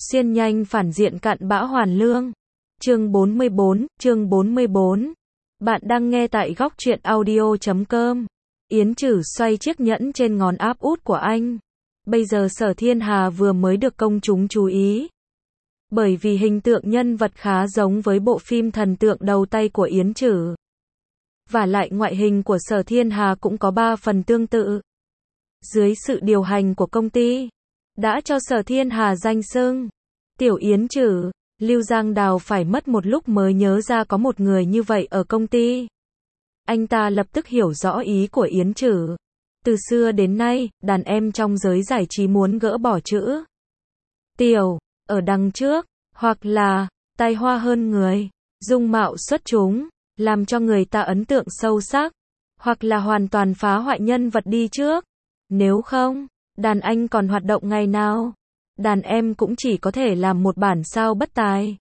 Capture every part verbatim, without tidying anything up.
Xuyên nhanh phản diện cặn bã hoàn lương. Chương bốn mươi bốn, chương bốn mươi bốn. Bạn đang nghe tại góc truyện audio chấm com. Yến Trử xoay chiếc nhẫn trên ngón áp út của anh. Bây giờ Sở Thiên Hà vừa mới được công chúng chú ý. Bởi vì hình tượng nhân vật khá giống với bộ phim thần tượng đầu tay của Yến Trử. Và lại ngoại hình của Sở Thiên Hà cũng có ba phần tương tự. Dưới sự điều hành của công ty, đã cho Sở Thiên Hà danh xưng Tiểu Yến Trử. Lưu Giang Đào phải mất một lúc mới nhớ ra có một người như vậy ở công ty. Anh ta lập tức hiểu rõ ý của Yến Trử. Từ xưa đến nay, đàn em trong giới giải trí muốn gỡ bỏ chữ Tiểu ở đằng trước, hoặc là tài hoa hơn người, dung mạo xuất chúng, làm cho người ta ấn tượng sâu sắc, hoặc là hoàn toàn phá hoại nhân vật đi trước. Nếu không, đàn anh còn hoạt động ngày nào? Đàn em cũng chỉ có thể làm một bản sao bất tài.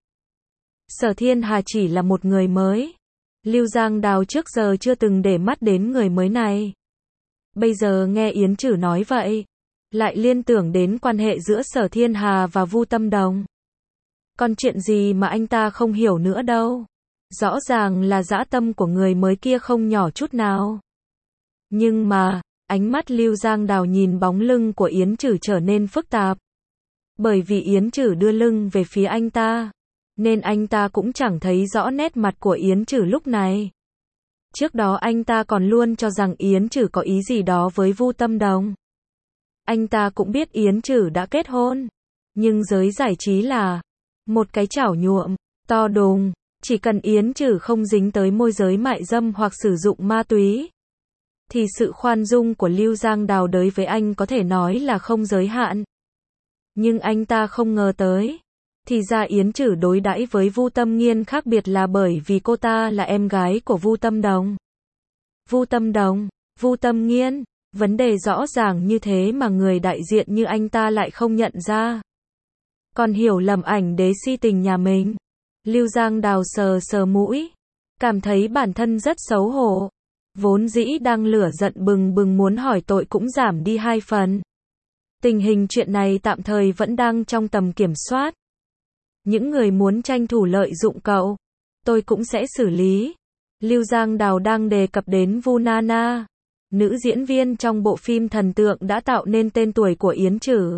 Sở Thiên Hà chỉ là một người mới. Lưu Giang Đào trước giờ chưa từng để mắt đến người mới này. Bây giờ nghe Yến Trử nói vậy, lại liên tưởng đến quan hệ giữa Sở Thiên Hà và Vu Tâm Đồng. Còn chuyện gì mà anh ta không hiểu nữa đâu. Rõ ràng là dã tâm của người mới kia không nhỏ chút nào. Nhưng mà, ánh mắt Lưu Giang Đào nhìn bóng lưng của Yến Trử trở nên phức tạp. Bởi vì Yến Trử đưa lưng về phía anh ta, nên anh ta cũng chẳng thấy rõ nét mặt của Yến Trử lúc này. Trước đó anh ta còn luôn cho rằng Yến Trử có ý gì đó với Vu Tâm Đồng. Anh ta cũng biết Yến Trử đã kết hôn, nhưng giới giải trí là một cái chảo nhuộm to đùng, chỉ cần Yến Trử không dính tới môi giới mại dâm hoặc sử dụng ma túy, thì sự khoan dung của Lưu Giang Đào đối với anh có thể nói là không giới hạn. Nhưng anh ta không ngờ tới, thì ra Yến Trử đối đãi với Vu Tâm Nghiên khác biệt là bởi vì cô ta là em gái của Vu Tâm Đồng. Vu Tâm Đồng, Vu Tâm Nghiên, vấn đề rõ ràng như thế mà người đại diện như anh ta lại không nhận ra. Còn hiểu lầm ảnh đế si tình nhà mình. Lưu Giang Đào sờ sờ mũi, cảm thấy bản thân rất xấu hổ. Vốn dĩ đang lửa giận bừng bừng muốn hỏi tội cũng giảm đi hai phần. Tình hình chuyện này tạm thời vẫn đang trong tầm kiểm soát. Những người muốn tranh thủ lợi dụng cậu, tôi cũng sẽ xử lý. Lưu Giang Đào đang đề cập đến Vu Nana, nữ diễn viên trong bộ phim thần tượng đã tạo nên tên tuổi của Yến Trử.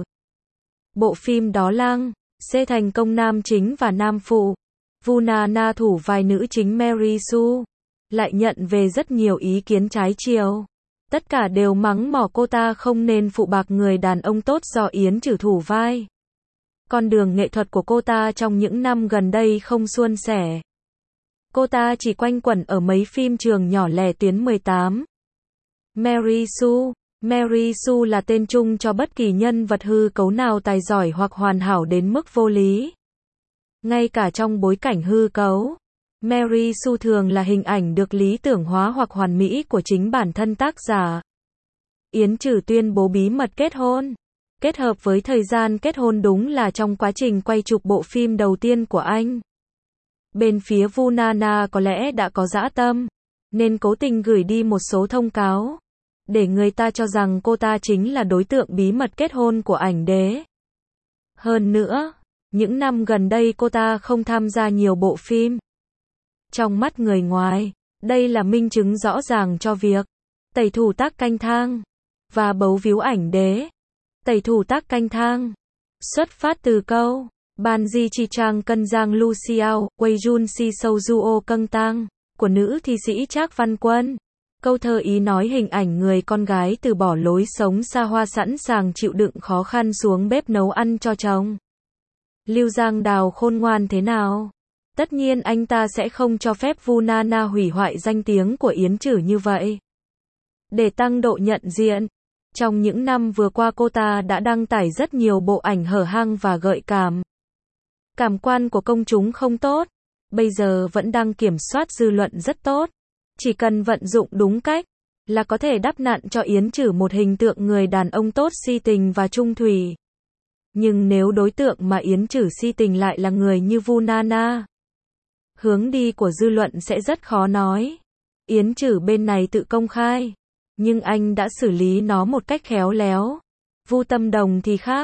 Bộ phim đó lăng xê thành công nam chính và nam phụ. Vu Nana thủ vai nữ chính Mary Sue lại nhận về rất nhiều ý kiến trái chiều. Tất cả đều mắng mỏ cô ta không nên phụ bạc người đàn ông tốt do Yến Trử thủ vai. Con đường nghệ thuật của cô ta trong những năm gần đây không suôn sẻ. Cô ta chỉ quanh quẩn ở mấy phim trường nhỏ lẻ tuyến mười tám. Mary Sue. Mary Sue là tên chung cho bất kỳ nhân vật hư cấu nào tài giỏi hoặc hoàn hảo đến mức vô lý. Ngay cả trong bối cảnh hư cấu, Mary Sue thường là hình ảnh được lý tưởng hóa hoặc hoàn mỹ của chính bản thân tác giả. Yến Trử tuyên bố bí mật kết hôn, kết hợp với thời gian kết hôn đúng là trong quá trình quay chụp bộ phim đầu tiên của anh. Bên phía Vu Nana có lẽ đã có dã tâm, nên cố tình gửi đi một số thông cáo, để người ta cho rằng cô ta chính là đối tượng bí mật kết hôn của ảnh đế. Hơn nữa, những năm gần đây cô ta không tham gia nhiều bộ phim. Trong mắt người ngoài, đây là minh chứng rõ ràng cho việc tẩy thủ tác canh thang và bấu víu ảnh đế. Tẩy thủ tác canh thang xuất phát từ câu Ban Di Chi Trang Cân Giang Lu Xiao, Wei Jun Si Sâu Duo Cân Tang của nữ thi sĩ Trác Văn Quân. Câu thơ ý nói hình ảnh người con gái từ bỏ lối sống xa hoa sẵn sàng chịu đựng khó khăn xuống bếp nấu ăn cho chồng. Lưu Giang Đào khôn ngoan thế nào? Tất nhiên anh ta sẽ không cho phép Vu Nana hủy hoại danh tiếng của Yến Trử như vậy. Để tăng độ nhận diện, trong những năm vừa qua cô ta đã đăng tải rất nhiều bộ ảnh hở hang và gợi cảm. Cảm quan của công chúng không tốt, bây giờ vẫn đang kiểm soát dư luận rất tốt. Chỉ cần vận dụng đúng cách, là có thể đắp nặn cho Yến Trử một hình tượng người đàn ông tốt si tình và trung thủy. Nhưng nếu đối tượng mà Yến Trử si tình lại là người như Vu Nana, hướng đi của dư luận sẽ rất khó nói. Yến Trử bên này tự công khai, nhưng anh đã xử lý nó một cách khéo léo. Vu Tâm Đồng thì khác.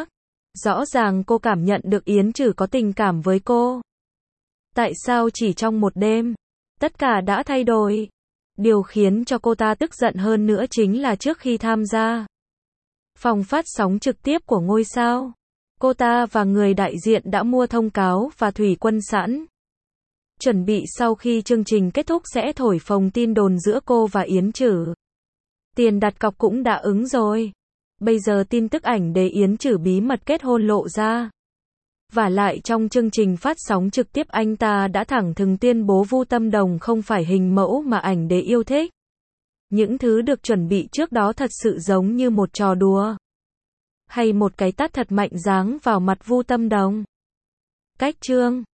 Rõ ràng cô cảm nhận được Yến Trử có tình cảm với cô. Tại sao chỉ trong một đêm, tất cả đã thay đổi? Điều khiến cho cô ta tức giận hơn nữa chính là trước khi tham gia phòng phát sóng trực tiếp của ngôi sao, cô ta và người đại diện đã mua thông cáo và thủy quân sẵn. Chuẩn bị sau khi chương trình kết thúc sẽ thổi phồng tin đồn giữa cô và Yến Trử. Tiền đặt cọc cũng đã ứng rồi. Bây giờ tin tức ảnh để Yến Trử bí mật kết hôn lộ ra. Vả lại trong chương trình phát sóng trực tiếp anh ta đã thẳng thừng tuyên bố Vu Tâm Đồng không phải hình mẫu mà ảnh đế yêu thích. Những thứ được chuẩn bị trước đó thật sự giống như một trò đùa. Hay một cái tát thật mạnh giáng vào mặt Vu Tâm Đồng. Cách chương